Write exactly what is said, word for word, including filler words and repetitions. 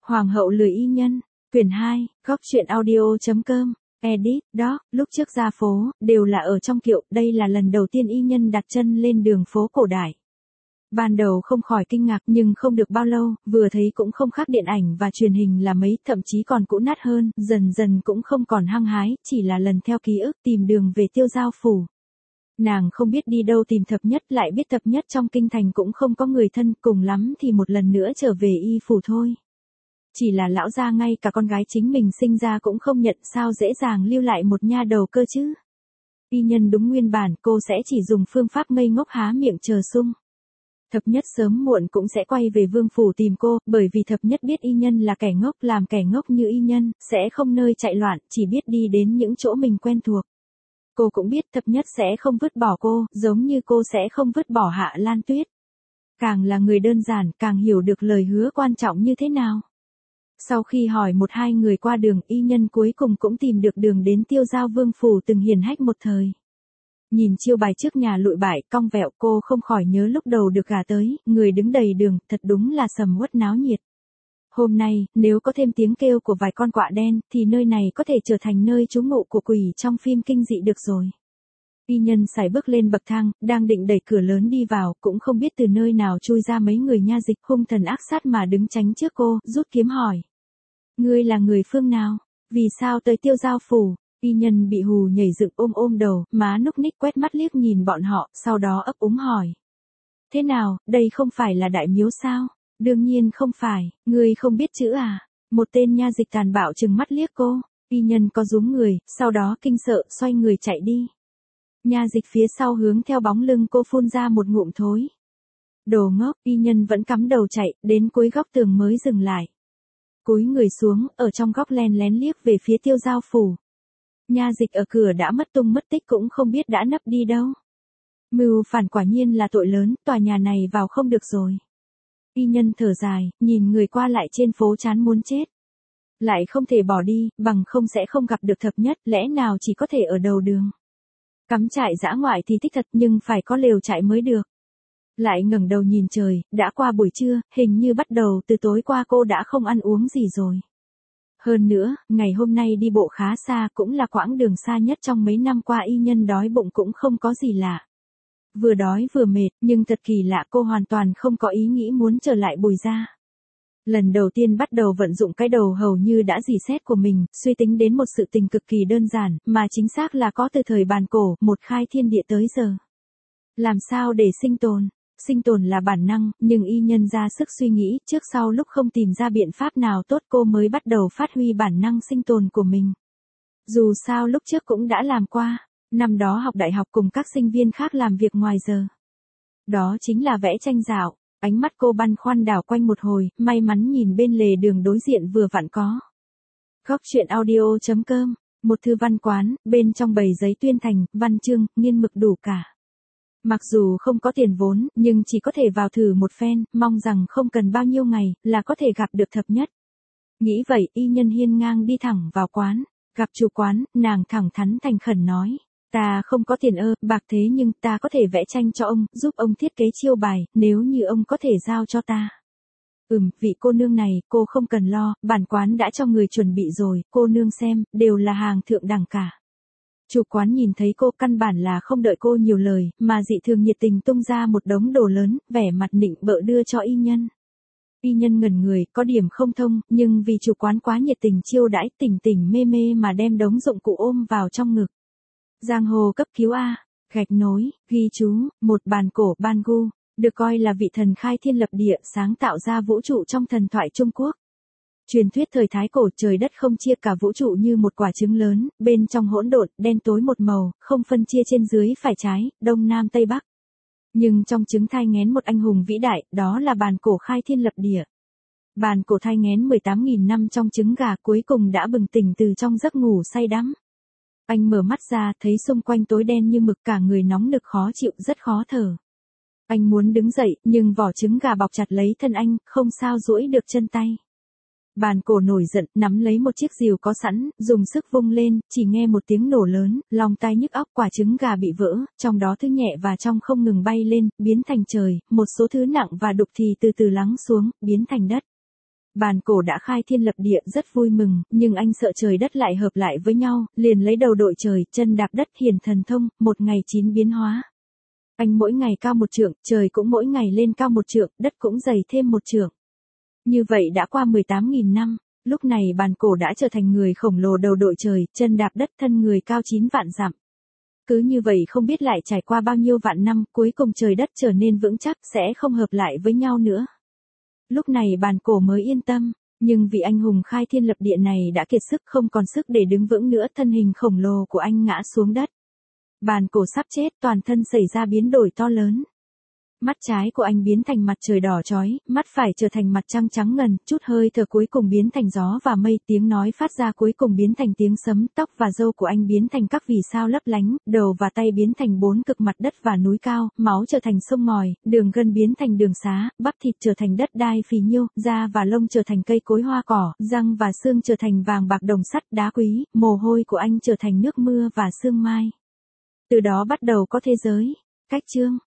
Hoàng hậu lười y nhân, quyển hai, góc truyện audio.com, edit, đó, lúc trước ra phố, đều là ở trong kiệu, đây là lần đầu tiên y nhân đặt chân lên đường phố cổ đại. Ban đầu không khỏi kinh ngạc nhưng không được bao lâu, vừa thấy cũng không khác điện ảnh và truyền hình là mấy, thậm chí còn cũ nát hơn, dần dần cũng không còn hăng hái, chỉ là lần theo ký ức tìm đường về Tiêu Giao phủ. Nàng không biết đi đâu tìm thập nhất, lại biết thập nhất trong kinh thành cũng không có người thân, cùng lắm thì một lần nữa trở về y phủ thôi. Chỉ là lão gia ngay cả con gái chính mình sinh ra cũng không nhận, sao dễ dàng lưu lại một nha đầu cơ chứ. Y nhân đúng nguyên bản, cô sẽ chỉ dùng phương pháp ngây ngốc há miệng chờ sung. Thập nhất sớm muộn cũng sẽ quay về vương phủ tìm cô, bởi vì thập nhất biết y nhân là kẻ ngốc, làm kẻ ngốc như y nhân, sẽ không nơi chạy loạn, chỉ biết đi đến những chỗ mình quen thuộc. Cô cũng biết thập nhất sẽ không vứt bỏ cô, giống như cô sẽ không vứt bỏ Hạ Lan Tuyết. Càng là người đơn giản, càng hiểu được lời hứa quan trọng như thế nào. Sau khi hỏi một hai người qua đường, y nhân cuối cùng cũng tìm được đường đến Tiêu Giao vương phủ từng hiển hách một thời. Nhìn chiêu bài trước nhà lụi bại, cong vẹo, cô không khỏi nhớ lúc đầu được gả tới, người đứng đầy đường, thật đúng là sầm uất náo nhiệt. Hôm nay, nếu có thêm tiếng kêu của vài con quạ đen, thì nơi này có thể trở thành nơi trú ngụ của quỷ trong phim kinh dị được rồi. Y nhân sải bước lên bậc thang, đang định đẩy cửa lớn đi vào, cũng không biết từ nơi nào chui ra mấy người nha dịch hung thần ác sát mà đứng tránh trước cô, rút kiếm hỏi. Ngươi là người phương nào? Vì sao tới Tiêu Giao phủ? Y nhân bị hù nhảy dựng ôm ôm đầu, má núc ních quét mắt liếc nhìn bọn họ, sau đó ấp úng hỏi. Thế nào, đây không phải là đại miếu sao? Đương nhiên không phải, ngươi không biết chữ à? Một tên nha dịch tàn bạo trừng mắt liếc cô, y nhân có rúm người, sau đó kinh sợ, xoay người chạy đi. Nha dịch phía sau hướng theo bóng lưng cô phun ra một ngụm thối. Đồ ngốc, y nhân vẫn cắm đầu chạy, đến cuối góc tường mới dừng lại. Cúi người xuống, ở trong góc len lén liếc về phía Tiêu Giao phủ. Nha dịch ở cửa đã mất tung mất tích cũng không biết đã nấp đi đâu. Mưu phản quả nhiên là tội lớn, tòa nhà này vào không được rồi. Y nhân thở dài, nhìn người qua lại trên phố chán muốn chết. Lại không thể bỏ đi, bằng không sẽ không gặp được thập nhất, lẽ nào chỉ có thể ở đầu đường. Cắm trại dã ngoại thì thích thật nhưng phải có lều trại mới được. Lại ngẩng đầu nhìn trời, đã qua buổi trưa, hình như bắt đầu từ tối qua cô đã không ăn uống gì rồi. Hơn nữa, ngày hôm nay đi bộ khá xa, cũng là quãng đường xa nhất trong mấy năm qua, y nhân đói bụng cũng không có gì lạ. Vừa đói vừa mệt, nhưng thật kỳ lạ cô hoàn toàn không có ý nghĩ muốn trở lại Bùi gia. Lần đầu tiên bắt đầu vận dụng cái đầu hầu như đã dì xét của mình, suy tính đến một sự tình cực kỳ đơn giản, mà chính xác là có từ thời bàn cổ, một khai thiên địa tới giờ. Làm sao để sinh tồn? Sinh tồn là bản năng, nhưng y nhân ra sức suy nghĩ, trước sau lúc không tìm ra biện pháp nào tốt cô mới bắt đầu phát huy bản năng sinh tồn của mình. Dù sao lúc trước cũng đã làm qua, năm đó học đại học cùng các sinh viên khác làm việc ngoài giờ. Đó chính là vẽ tranh dạo, ánh mắt cô băn khoăn đảo quanh một hồi, may mắn nhìn bên lề đường đối diện vừa vặn có. Góc truyện audio.com, một thư văn quán, bên trong bầy giấy tuyên thành, văn chương, nghiên mực đủ cả. Mặc dù không có tiền vốn, nhưng chỉ có thể vào thử một phen, mong rằng không cần bao nhiêu ngày, là có thể gặp được thập nhất. Nghĩ vậy, y nhân hiên ngang đi thẳng vào quán, gặp chủ quán, nàng thẳng thắn thành khẩn nói. Ta không có tiền ơ, bạc thế nhưng ta có thể vẽ tranh cho ông, giúp ông thiết kế chiêu bài, nếu như ông có thể giao cho ta. Ừm, vị cô nương này, cô không cần lo, bản quán đã cho người chuẩn bị rồi, cô nương xem, đều là hàng thượng đẳng cả. Chủ quán nhìn thấy cô căn bản là không đợi cô nhiều lời, mà dị thường nhiệt tình tung ra một đống đồ lớn, vẻ mặt nịnh bợ đưa cho y nhân. Y nhân ngẩn người, có điểm không thông, nhưng vì chủ quán quá nhiệt tình chiêu đãi, tỉnh tỉnh mê mê mà đem đống dụng cụ ôm vào trong ngực. Giang hồ cấp cứu A, gạch nối, ghi chú, một bàn cổ ban gu, được coi là vị thần khai thiên lập địa, sáng tạo ra vũ trụ trong thần thoại Trung Quốc. Truyền thuyết thời Thái Cổ, trời đất không chia, cả vũ trụ như một quả trứng lớn, bên trong hỗn độn, đen tối một màu, không phân chia trên dưới phải trái, đông nam tây bắc. Nhưng trong trứng thai nghén một anh hùng vĩ đại, đó là bàn cổ khai thiên lập địa. Bàn cổ thai nghén mười tám nghìn năm trong trứng gà, cuối cùng đã bừng tỉnh từ trong giấc ngủ say đắm. Anh mở mắt ra, thấy xung quanh tối đen như mực, cả người nóng nực khó chịu, rất khó thở. Anh muốn đứng dậy, nhưng vỏ trứng gà bọc chặt lấy thân anh, không sao duỗi được chân tay. Bàn cổ nổi giận, nắm lấy một chiếc rìu có sẵn, dùng sức vung lên, chỉ nghe một tiếng nổ lớn, lòng tai nhức óc, quả trứng gà bị vỡ, trong đó thứ nhẹ và trong không ngừng bay lên, biến thành trời, một số thứ nặng và đục thì từ từ lắng xuống, biến thành đất. bàn cổ đã khai thiên lập địa rất vui mừng, nhưng anh sợ trời đất lại hợp lại với nhau, liền lấy đầu đội trời, chân đạp đất hiển thần thông, một ngày chín biến hóa. Anh mỗi ngày cao một trượng, trời cũng mỗi ngày lên cao một trượng, đất cũng dày thêm một trượng. Như vậy đã qua mười tám nghìn năm, lúc này bàn cổ đã trở thành người khổng lồ đầu đội trời, chân đạp đất thân người cao chín vạn dặm. Cứ như vậy không biết lại trải qua bao nhiêu vạn năm, cuối cùng trời đất trở nên vững chắc, sẽ không hợp lại với nhau nữa. Lúc này bàn cổ mới yên tâm, nhưng vị anh hùng khai thiên lập địa này đã kiệt sức không còn sức để đứng vững nữa, thân hình khổng lồ của anh ngã xuống đất. Bàn cổ sắp chết, toàn thân xảy ra biến đổi to lớn. Mắt trái của anh biến thành mặt trời đỏ chói, mắt phải trở thành mặt trăng trắng ngần, chút hơi thở cuối cùng biến thành gió và mây, tiếng nói phát ra cuối cùng biến thành tiếng sấm, tóc và râu của anh biến thành các vì sao lấp lánh, đầu và tay biến thành bốn cực mặt đất và núi cao, máu trở thành sông ngòi, đường gân biến thành đường xá, bắp thịt trở thành đất đai phì nhiêu, da và lông trở thành cây cối hoa cỏ, răng và xương trở thành vàng bạc đồng sắt đá quý, mồ hôi của anh trở thành nước mưa và sương mai. Từ đó bắt đầu có thế giới. Cách chương